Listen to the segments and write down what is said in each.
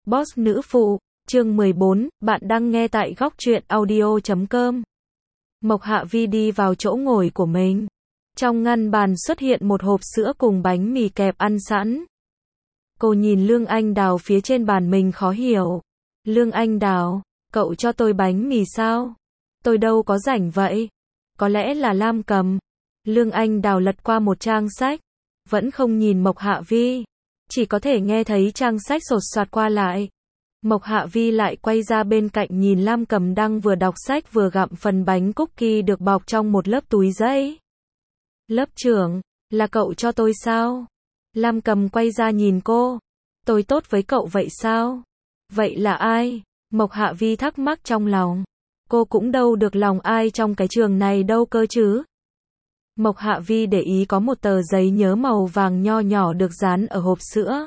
Boss nữ phụ, chương 14, bạn đang nghe tại góc truyện audio.com. Mộc Hạ Vi đi vào chỗ ngồi của mình. Trong ngăn bàn xuất hiện một hộp sữa cùng bánh mì kẹp ăn sẵn. Cô nhìn Lương Anh Đào phía trên bàn mình khó hiểu. Lương Anh Đào, cậu cho tôi bánh mì sao? Tôi đâu có rảnh vậy. Có lẽ là Lam cầm. Lương Anh Đào lật qua một trang sách. Vẫn không nhìn Mộc Hạ Vi. Chỉ có thể nghe thấy trang sách sột soạt qua lại. Mộc Hạ Vi lại quay ra bên cạnh nhìn Lam Cầm đang vừa đọc sách vừa gặm phần bánh cookie được bọc trong một lớp túi giấy. Lớp trưởng, là cậu cho tôi sao? Lam Cầm quay ra nhìn cô. Tôi tốt với cậu vậy sao? Vậy là ai? Mộc Hạ Vi thắc mắc trong lòng. Cô cũng đâu được lòng ai trong cái trường này đâu cơ chứ. Mộc Hạ Vi để ý có một tờ giấy nhớ màu vàng nho nhỏ được dán ở hộp sữa.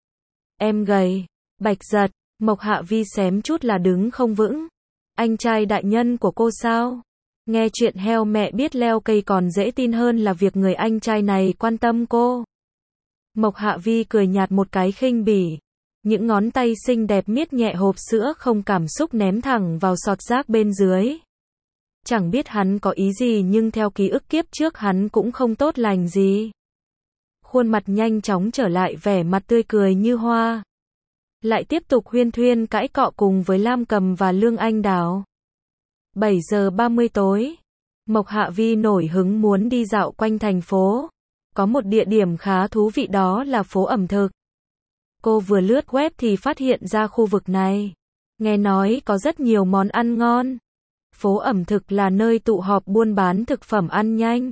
Em gầy. Bạch Giật. Mộc Hạ Vi xém chút là đứng không vững. Anh trai đại nhân của cô sao? Nghe chuyện heo mẹ biết leo cây còn dễ tin hơn là việc người anh trai này quan tâm cô. Mộc Hạ Vi cười nhạt một cái khinh bỉ. Những ngón tay xinh đẹp miết nhẹ hộp sữa không cảm xúc ném thẳng vào sọt rác bên dưới. Chẳng biết hắn có ý gì nhưng theo ký ức kiếp trước hắn cũng không tốt lành gì. Khuôn mặt nhanh chóng trở lại vẻ mặt tươi cười như hoa. Lại tiếp tục huyên thuyên cãi cọ cùng với Lam Cầm và Lương Anh Đào. 7 giờ 30 tối. Mộc Hạ Vi nổi hứng muốn đi dạo quanh thành phố. Có một địa điểm khá thú vị đó là phố ẩm thực. Cô vừa lướt web thì phát hiện ra khu vực này. Nghe nói có rất nhiều món ăn ngon. Phố ẩm thực là nơi tụ họp buôn bán thực phẩm ăn nhanh.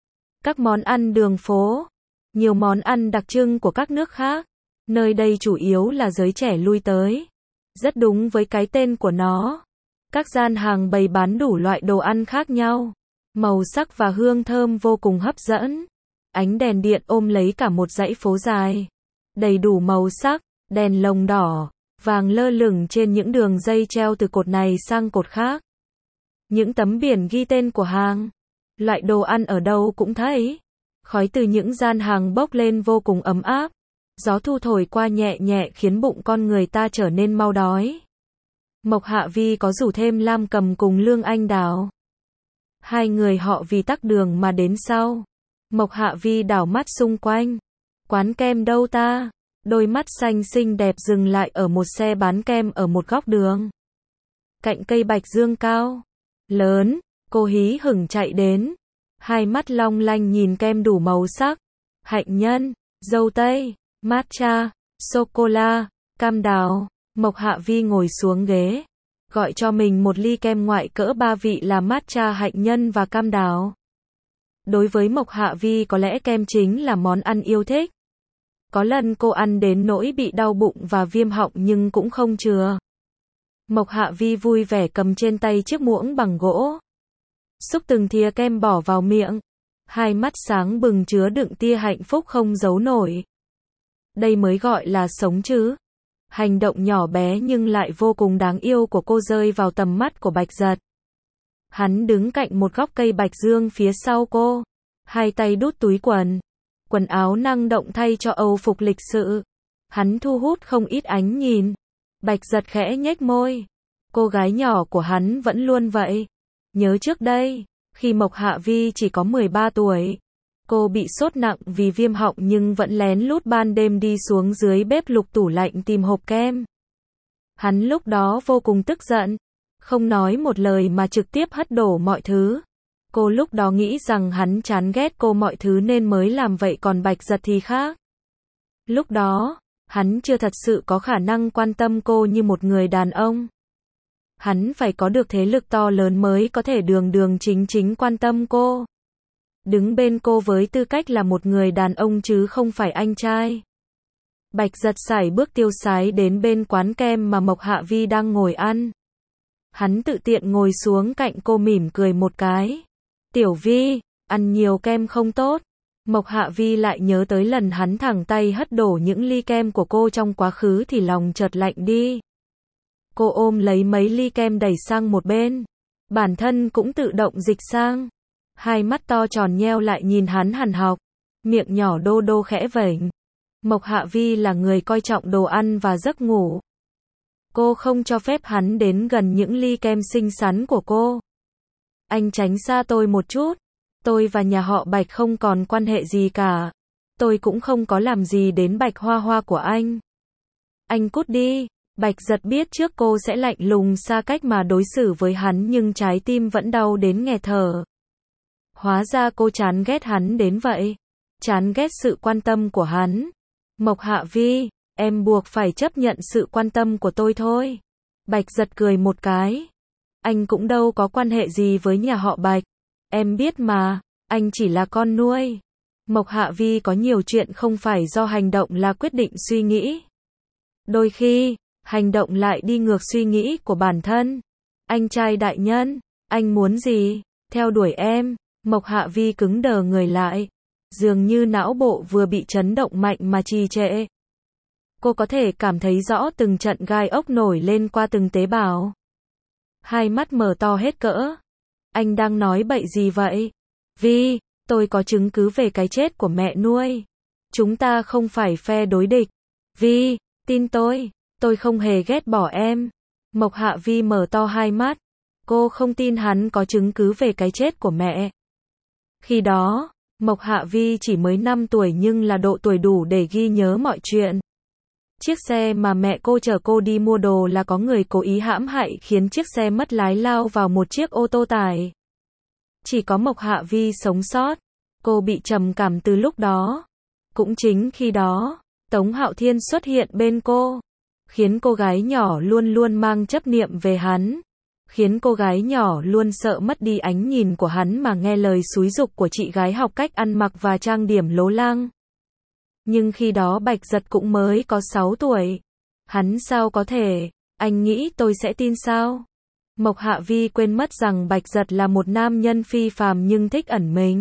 Các món ăn đường phố. Nhiều món ăn đặc trưng của các nước khác. Nơi đây chủ yếu là giới trẻ lui tới. Rất đúng với cái tên của nó. Các gian hàng bày bán đủ loại đồ ăn khác nhau. Màu sắc và hương thơm vô cùng hấp dẫn. Ánh đèn điện ôm lấy cả một dãy phố dài. Đầy đủ màu sắc, đèn lồng đỏ, vàng lơ lửng trên những đường dây treo từ cột này sang cột khác. Những tấm biển ghi tên của hàng. Loại đồ ăn ở đâu cũng thấy. Khói từ những gian hàng bốc lên vô cùng ấm áp. Gió thu thổi qua nhẹ nhẹ khiến bụng con người ta trở nên mau đói. Mộc Hạ Vi có rủ thêm Lam Cầm cùng Lương Anh Đào. Hai người họ vì tắc đường mà đến sau. Mộc Hạ Vi đảo mắt xung quanh. Quán kem đâu ta? Đôi mắt xanh xinh đẹp dừng lại ở một xe bán kem ở một góc đường. Cạnh cây bạch dương cao. Lớn, cô hí hửng chạy đến. Hai mắt long lanh nhìn kem đủ màu sắc. Hạnh nhân, dâu tây, matcha, sô-cô-la, cam đào. Mộc Hạ Vi ngồi xuống ghế. Gọi cho mình một ly kem ngoại cỡ 3 vị là matcha hạnh nhân và cam đào. Đối với Mộc Hạ Vi có lẽ kem chính là món ăn yêu thích. Có lần cô ăn đến nỗi bị đau bụng và viêm họng nhưng cũng không chừa. Mộc Hạ Vi vui vẻ cầm trên tay chiếc muỗng bằng gỗ. Xúc từng thìa kem bỏ vào miệng. Hai mắt sáng bừng chứa đựng tia hạnh phúc không giấu nổi. Đây mới gọi là sống chứ. Hành động nhỏ bé nhưng lại vô cùng đáng yêu của cô rơi vào tầm mắt của Bạch Giật. Hắn đứng cạnh một gốc cây bạch dương phía sau cô. Hai tay đút túi quần. Quần áo năng động thay cho âu phục lịch sự. Hắn thu hút không ít ánh nhìn. Bạch Giật khẽ nhếch môi. Cô gái nhỏ của hắn vẫn luôn vậy. Nhớ trước đây, khi Mộc Hạ Vi chỉ có 13 tuổi. Cô bị sốt nặng vì viêm họng nhưng vẫn lén lút ban đêm đi xuống dưới bếp lục tủ lạnh tìm hộp kem. Hắn lúc đó vô cùng tức giận. Không nói một lời mà trực tiếp hất đổ mọi thứ. Cô lúc đó nghĩ rằng hắn chán ghét cô mọi thứ nên mới làm vậy còn Bạch Giật thì khác. Lúc đó, hắn chưa thật sự có khả năng quan tâm cô như một người đàn ông. Hắn phải có được thế lực to lớn mới có thể đường đường chính chính quan tâm cô. Đứng bên cô với tư cách là một người đàn ông chứ không phải anh trai. Bạch Giật sải bước tiêu sái đến bên quán kem mà Mộc Hạ Vi đang ngồi ăn. Hắn tự tiện ngồi xuống cạnh cô mỉm cười một cái. Tiểu Vi, ăn nhiều kem không tốt. Mộc Hạ Vi lại nhớ tới lần hắn thẳng tay hất đổ những ly kem của cô trong quá khứ thì lòng chợt lạnh đi. Cô ôm lấy mấy ly kem đẩy sang một bên. Bản thân cũng tự động dịch sang. Hai mắt to tròn nheo lại nhìn hắn hằn học. Miệng nhỏ đô đô khẽ vểnh. Mộc Hạ Vi là người coi trọng đồ ăn và giấc ngủ. Cô không cho phép hắn đến gần những ly kem xinh xắn của cô. Anh tránh xa tôi một chút. Tôi và nhà họ Bạch không còn quan hệ gì cả. Tôi cũng không có làm gì đến Bạch Hoa Hoa của anh. Anh cút đi. Bạch Giật biết trước cô sẽ lạnh lùng xa cách mà đối xử với hắn nhưng trái tim vẫn đau đến nghẹt thở. Hóa ra cô chán ghét hắn đến vậy. Chán ghét sự quan tâm của hắn. Mộc Hạ Vi, em buộc phải chấp nhận sự quan tâm của tôi thôi. Bạch Giật cười một cái. Anh cũng đâu có quan hệ gì với nhà họ Bạch. Em biết mà, anh chỉ là con nuôi. Mộc Hạ Vi có nhiều chuyện không phải do hành động là quyết định suy nghĩ. Đôi khi, hành động lại đi ngược suy nghĩ của bản thân. Anh trai đại nhân, anh muốn gì? Theo đuổi em. Mộc Hạ Vi cứng đờ người lại. Dường như não bộ vừa bị chấn động mạnh mà trì trệ. Cô có thể cảm thấy rõ từng trận gai ốc nổi lên qua từng tế bào. Hai mắt mở to hết cỡ. Anh đang nói bậy gì vậy? Vi, tôi có chứng cứ về cái chết của mẹ nuôi. Chúng ta không phải phe đối địch. Vi, tin tôi không hề ghét bỏ em. Mộc Hạ Vi mở to hai mắt. Cô không tin hắn có chứng cứ về cái chết của mẹ. Khi đó, Mộc Hạ Vi chỉ mới 5 tuổi nhưng là độ tuổi đủ để ghi nhớ mọi chuyện. Chiếc xe mà mẹ cô chở cô đi mua đồ là có người cố ý hãm hại khiến chiếc xe mất lái lao vào một chiếc ô tô tải. Chỉ có Mộc Hạ Vi sống sót. Cô bị trầm cảm từ lúc đó. Cũng chính khi đó, Tống Hạo Thiên xuất hiện bên cô. Khiến cô gái nhỏ luôn luôn mang chấp niệm về hắn. Khiến cô gái nhỏ luôn sợ mất đi ánh nhìn của hắn mà nghe lời xúi giục của chị gái học cách ăn mặc và trang điểm lố lăng. Nhưng khi đó Bạch Giật cũng mới có 6 tuổi. Hắn sao có thể? Anh nghĩ tôi sẽ tin sao? Mộc Hạ Vi quên mất rằng Bạch Giật là một nam nhân phi phàm nhưng thích ẩn mình.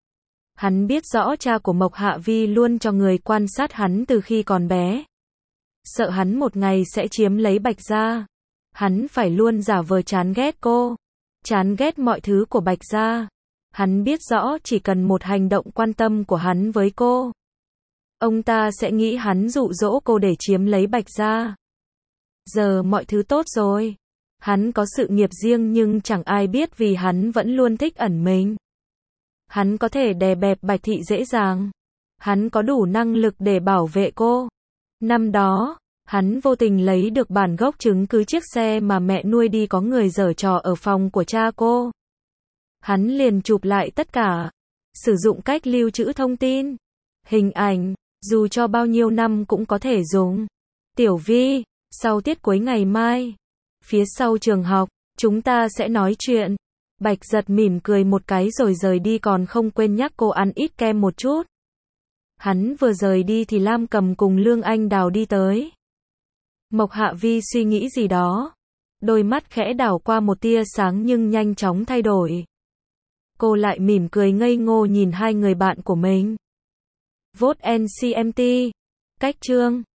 Hắn biết rõ cha của Mộc Hạ Vi luôn cho người quan sát hắn từ khi còn bé. Sợ hắn một ngày sẽ chiếm lấy Bạch gia. Hắn phải luôn giả vờ chán ghét cô. Chán ghét mọi thứ của Bạch gia. Hắn biết rõ chỉ cần một hành động quan tâm của hắn với cô. Ông ta sẽ nghĩ hắn dụ dỗ cô để chiếm lấy Bạch gia. Giờ mọi thứ tốt rồi. Hắn có sự nghiệp riêng nhưng chẳng ai biết vì hắn vẫn luôn thích ẩn mình. Hắn có thể đè bẹp Bạch thị dễ dàng. Hắn có đủ năng lực để bảo vệ cô. Năm đó, hắn vô tình lấy được bản gốc chứng cứ chiếc xe mà mẹ nuôi đi có người giở trò ở phòng của cha cô. Hắn liền chụp lại tất cả. Sử dụng cách lưu trữ thông tin. Hình ảnh, dù cho bao nhiêu năm cũng có thể dùng. Tiểu Vi, sau tiết cuối ngày mai, phía sau trường học, chúng ta sẽ nói chuyện. Bạch Giật mỉm cười một cái rồi rời đi còn không quên nhắc cô ăn ít kem một chút. Hắn vừa rời đi thì Lam Cầm cùng Lương Anh Đào đi tới. Mộc Hạ Vi suy nghĩ gì đó. Đôi mắt khẽ đảo qua một tia sáng nhưng nhanh chóng thay đổi. Cô lại mỉm cười ngây ngô nhìn hai người bạn của mình. Vote NCMT. Cách chương